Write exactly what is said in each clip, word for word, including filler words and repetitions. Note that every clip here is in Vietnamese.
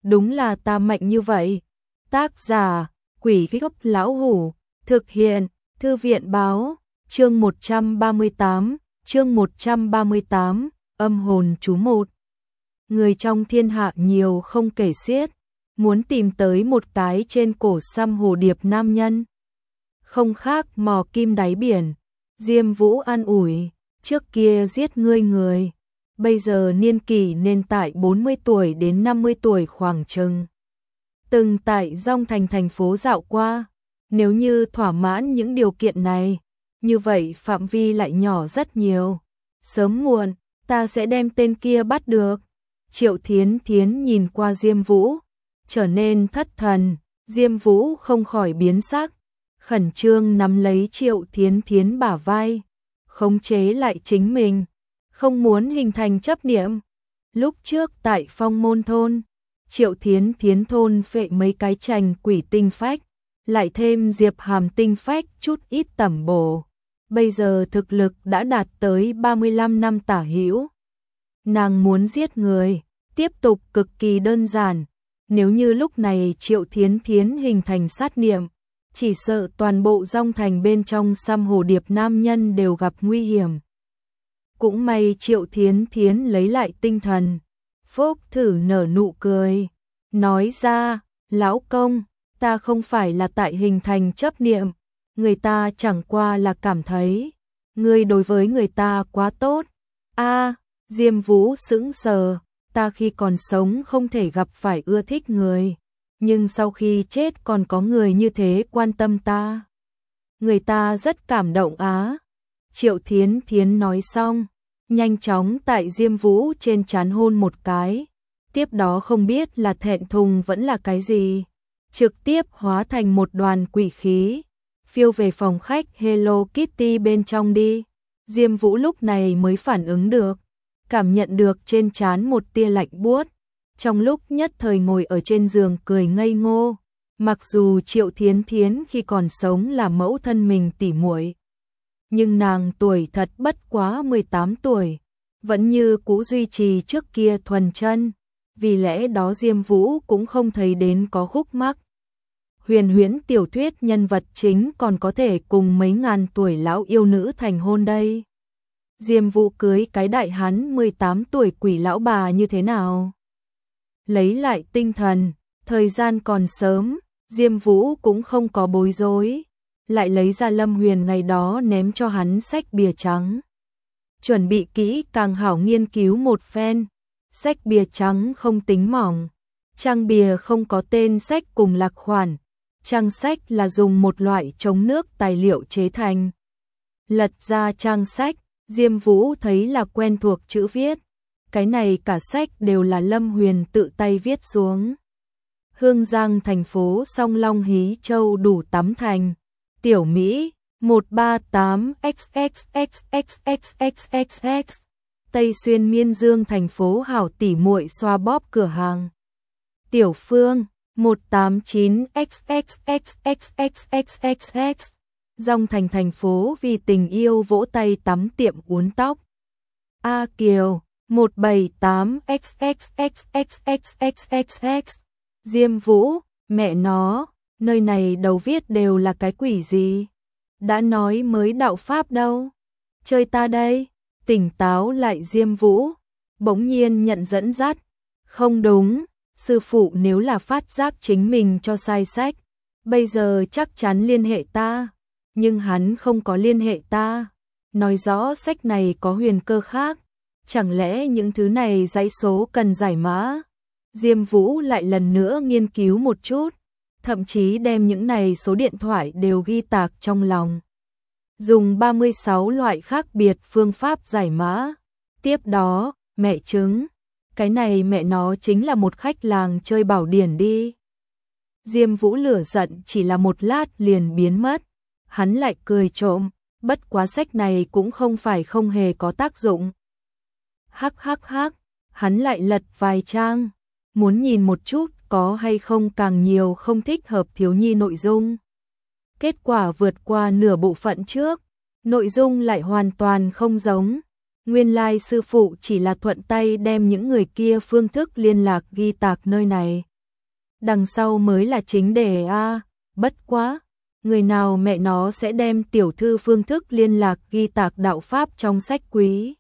đúng là ta mạnh như vậy. Tác giả, Quỷ Gốc Lão Hủ, thực hiện, Thư viện Báo, chương một trăm ba mươi tám, chương một trăm ba mươi tám, âm hồn chú một. Người trong thiên hạ nhiều không kể xiết, muốn tìm tới một cái trên cổ xăm hồ điệp nam nhân. Không khác mò kim đáy biển, Diêm Vũ an ủi, trước kia giết ngươi người, bây giờ niên kỷ nên tại bốn mươi tuổi đến năm mươi tuổi khoảng chừng. Từng tại Dong Thành thành phố dạo qua, nếu như thỏa mãn những điều kiện này, như vậy phạm vi lại nhỏ rất nhiều. Sớm muộn, ta sẽ đem tên kia bắt được. Triệu Thiến Thiến nhìn qua Diêm Vũ, trở nên thất thần, Diêm Vũ không khỏi biến sắc, khẩn trương nắm lấy Triệu Thiến Thiến bả vai, khống chế lại chính mình, không muốn hình thành chấp niệm. Lúc trước tại Phong Môn thôn, Triệu Thiến Thiến thôn phệ mấy cái trành quỷ tinh phách, lại thêm Diệp Hàm tinh phách chút ít tẩm bổ. Bây giờ thực lực đã đạt tới ba mươi lăm năm tả hữu. Nàng muốn giết người, tiếp tục cực kỳ đơn giản. Nếu như lúc này Triệu Thiến Thiến hình thành sát niệm, chỉ sợ toàn bộ Dong Thành bên trong xăm hồ điệp nam nhân đều gặp nguy hiểm. Cũng may Triệu Thiến Thiến lấy lại tinh thần, phốc thử nở nụ cười, nói ra, lão công, ta không phải là tại hình thành chấp niệm, người ta chẳng qua là cảm thấy, ngươi đối với người ta quá tốt. A, Diêm Vũ sững sờ, ta khi còn sống không thể gặp phải ưa thích người, nhưng sau khi chết còn có người như thế quan tâm ta. Người ta rất cảm động á. Triệu Thiến Thiến nói xong, nhanh chóng tại Diêm Vũ trên trán hôn một cái, tiếp đó không biết là thẹn thùng vẫn là cái gì, trực tiếp hóa thành một đoàn quỷ khí, phiêu về phòng khách Hello Kitty bên trong đi. Diêm Vũ lúc này mới phản ứng được, cảm nhận được trên trán một tia lạnh buốt, trong lúc nhất thời ngồi ở trên giường cười ngây ngô. Mặc dù Triệu Thiến Thiến khi còn sống là mẫu thân mình tỉ muội, nhưng nàng tuổi thật bất quá mười tám tuổi, vẫn như cũ duy trì trước kia thuần chân, vì lẽ đó Diêm Vũ cũng không thấy đến có khúc mắc. Huyền huyễn tiểu thuyết nhân vật chính còn có thể cùng mấy ngàn tuổi lão yêu nữ thành hôn đây. Diêm Vũ cưới cái đại hán mười tám tuổi quỷ lão bà như thế nào? Lấy lại tinh thần, thời gian còn sớm, Diêm Vũ cũng không có bối rối, lại lấy ra Lâm Huyền ngày đó ném cho hắn sách bìa trắng. Chuẩn bị kỹ càng hảo nghiên cứu một phen, sách bìa trắng không tính mỏng, trang bìa không có tên sách cùng lạc khoản, trang sách là dùng một loại chống nước tài liệu chế thành. Lật ra trang sách, Diêm Vũ thấy là quen thuộc chữ viết, cái này cả sách đều là Lâm Huyền tự tay viết xuống. Hương Giang thành phố Song Long Hí Châu Đủ Tắm Thành, Tiểu Mỹ, một ba tám x x x x x x x x, Tây Xuyên Miên Dương thành phố Hảo Tỉ Muội xoa bóp cửa hàng. Tiểu Phương, một tám chín x x x x x x x x, Dong Thành thành phố Vì Tình Yêu vỗ tay tắm tiệm uốn tóc. A Kiều, một bảy tám x x x x x x x x, Diêm Vũ, mẹ nó, nơi này đầu viết đều là cái quỷ gì? Đã nói mới đạo pháp đâu, chơi ta đây. Tỉnh táo lại Diêm Vũ, bỗng nhiên nhận dẫn dắt, không đúng, sư phụ nếu là phát giác chính mình cho sai sách, bây giờ chắc chắn liên hệ ta, nhưng hắn không có liên hệ ta, nói rõ sách này có huyền cơ khác, chẳng lẽ những thứ này dãy số cần giải mã? Diêm Vũ lại lần nữa nghiên cứu một chút, thậm chí đem những này số điện thoại đều ghi tạc trong lòng. Dùng ba mươi sáu loại khác biệt phương pháp giải mã. Tiếp đó, mẹ chứng, cái này mẹ nó chính là một khách làng chơi bảo điển đi. Diêm Vũ lửa giận chỉ là một lát liền biến mất, hắn lại cười trộm, bất quá sách này cũng không phải không hề có tác dụng. Hắc hắc hắc, hắn lại lật vài trang, muốn nhìn một chút có hay không càng nhiều không thích hợp thiếu nhi nội dung. Kết quả vượt qua nửa bộ phận trước, nội dung lại hoàn toàn không giống. Nguyên lai sư phụ chỉ là thuận tay đem những người kia phương thức liên lạc ghi tạc nơi này, Đằng sau mới là chính đề a, bất quá, người nào mẹ nó sẽ đem tiểu thư phương thức liên lạc ghi tạc đạo pháp trong sách quý.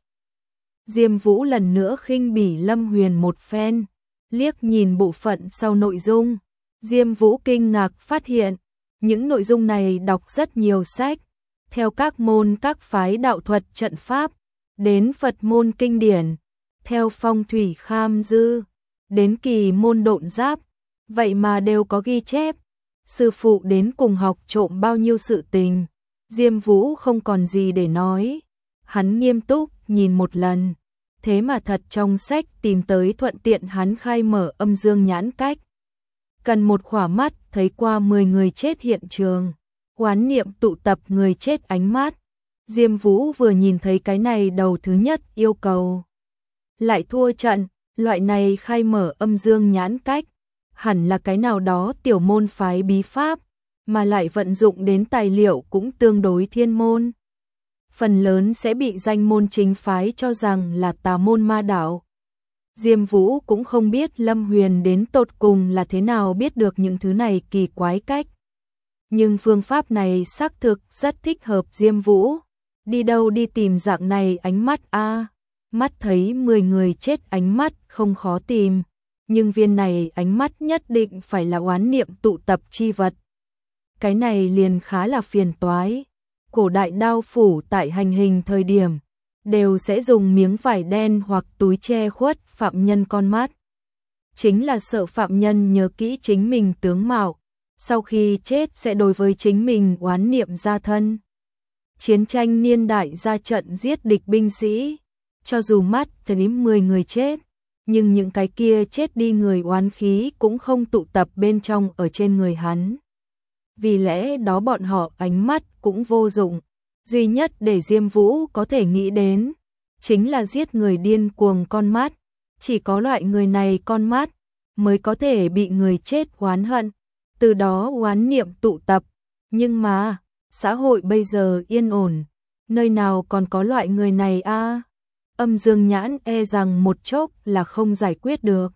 Diêm Vũ lần nữa khinh bỉ Lâm Huyền một phen, liếc nhìn bộ phận sau nội dung, Diêm Vũ kinh ngạc phát hiện, những nội dung này đọc rất nhiều sách, theo các môn các phái đạo thuật trận pháp, đến Phật môn kinh điển, theo phong thủy kham dư, đến kỳ môn độn giáp, vậy mà đều có ghi chép. Sư phụ đến cùng học trộm bao nhiêu sự tình, Diêm Vũ không còn gì để nói, hắn nghiêm túc nhìn một lần, thế mà thật trong sách tìm tới thuận tiện hắn khai mở âm dương nhãn cách. Cần một khỏa mắt thấy qua mười người chết hiện trường, oán niệm tụ tập người chết ánh mắt. Diêm Vũ vừa nhìn thấy cái này đầu thứ nhất yêu cầu lại thua trận, loại này khai mở âm dương nhãn cách, hẳn là cái nào đó tiểu môn phái bí pháp, mà lại vận dụng đến tài liệu cũng tương đối thiên môn. Phần lớn sẽ bị danh môn chính phái cho rằng là tà môn ma đạo. Diêm Vũ cũng không biết Lâm Huyền đến tột cùng là thế nào biết được những thứ này kỳ quái cách. Nhưng phương pháp này xác thực rất thích hợp Diêm Vũ. Đi đâu đi tìm dạng này ánh mắt a, mắt thấy mười người chết ánh mắt không khó tìm, nhưng viên này ánh mắt nhất định phải là oán niệm tụ tập chi vật. Cái này liền khá là phiền toái. Cổ đại đao phủ tại hành hình thời điểm đều sẽ dùng miếng vải đen hoặc túi che khuất phạm nhân con mắt. Chính là sợ phạm nhân nhớ kỹ chính mình tướng mạo, sau khi chết sẽ đối với chính mình oán niệm ra thân. Chiến tranh niên đại ra trận giết địch binh sĩ, cho dù mắt thấy mười người chết, nhưng những cái kia chết đi người oán khí cũng không tụ tập bên trong ở trên người hắn. Vì lẽ đó bọn họ ánh mắt cũng vô dụng, duy nhất để Diêm Vũ có thể nghĩ đến chính là giết người điên cuồng con mắt, chỉ có loại người này con mắt mới có thể bị người chết oán hận, từ đó oán niệm tụ tập. Nhưng mà xã hội bây giờ yên ổn, nơi nào còn có loại người này a? Âm dương nhãn e rằng một chốc là không giải quyết được.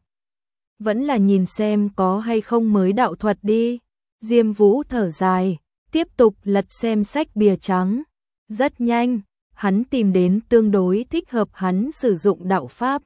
Vẫn là nhìn xem có hay không mới đạo thuật đi. Diêm Vũ thở dài, tiếp tục lật xem sách bìa trắng. Rất nhanh, hắn tìm đến tương đối thích hợp hắn sử dụng đạo pháp.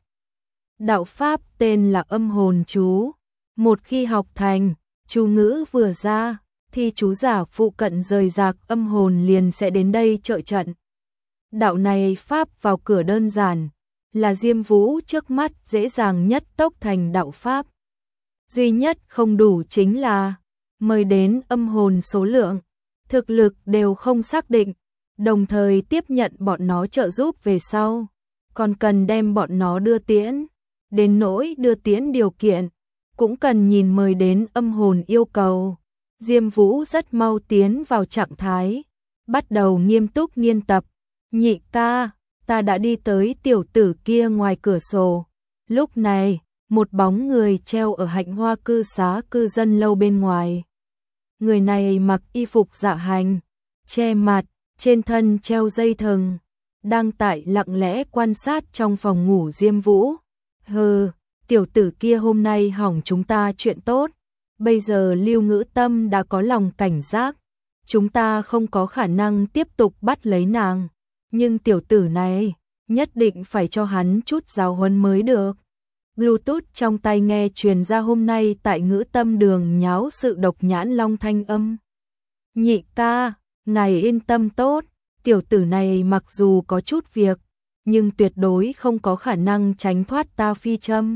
Đạo pháp tên là âm hồn chú. Một khi học thành, chú ngữ vừa ra, thì chú giả phụ cận rời rạc âm hồn liền sẽ đến đây trợ trận. Đạo này pháp vào cửa đơn giản, là Diêm Vũ trước mắt dễ dàng nhất tốc thành đạo pháp. Duy nhất không đủ chính là mời đến âm hồn số lượng, thực lực đều không xác định, đồng thời tiếp nhận bọn nó trợ giúp về sau, còn cần đem bọn nó đưa tiễn. Đến nỗi đưa tiễn điều kiện, cũng cần nhìn mời đến âm hồn yêu cầu. Diêm Vũ rất mau tiến vào trạng thái, bắt đầu nghiêm túc nghiên tập. Nhị ca, ta đã đi tới tiểu tử kia ngoài cửa sổ. Lúc này, một bóng người treo ở hạnh hoa cư xá cư dân lâu bên ngoài. Người này mặc y phục dạ hành, che mặt, trên thân treo dây thừng, đang tại lặng lẽ quan sát trong phòng ngủ Diêm Vũ. Hừ, tiểu tử kia hôm nay hỏng chúng ta chuyện tốt. Bây giờ Lưu Ngữ Tâm đã có lòng cảnh giác, chúng ta không có khả năng tiếp tục bắt lấy nàng. Nhưng tiểu tử này, nhất định phải cho hắn chút giáo huấn mới được. Bluetooth trong tai nghe truyền ra hôm nay tại Ngữ Tâm đường nháo sự độc nhãn long thanh âm. Nhị ca, ngài yên tâm tốt, tiểu tử này mặc dù có chút việc, nhưng tuyệt đối không có khả năng tránh thoát ta phi châm.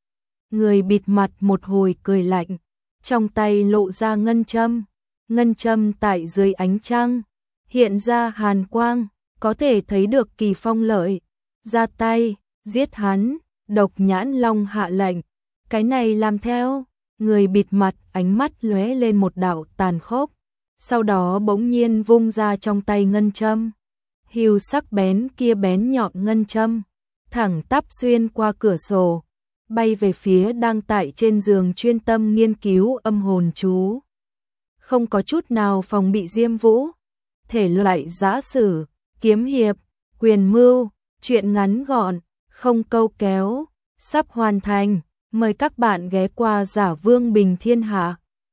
Người bịt mặt một hồi cười lạnh, trong tay lộ ra ngân châm, ngân châm tại dưới ánh trăng, hiện ra hàn quang, có thể thấy được Kỳ Phong lợi, ra tay, giết hắn, độc nhãn long hạ lệnh, cái này làm theo, người bịt mặt ánh mắt lóe lên một đạo tàn khốc, sau đó bỗng nhiên vung ra trong tay ngân châm, hưu sắc bén kia bén nhọn ngân châm, thẳng tắp xuyên qua cửa sổ, bay về phía đang tại trên giường chuyên tâm nghiên cứu âm hồn chú. Không có chút nào phòng bị Diêm Vũ, thể loại giã sử, kiếm hiệp, quyền mưu, chuyện ngắn gọn, không câu kéo, sắp hoàn thành. Mời các bạn ghé qua Giả Vương Bình Thiên Hạ.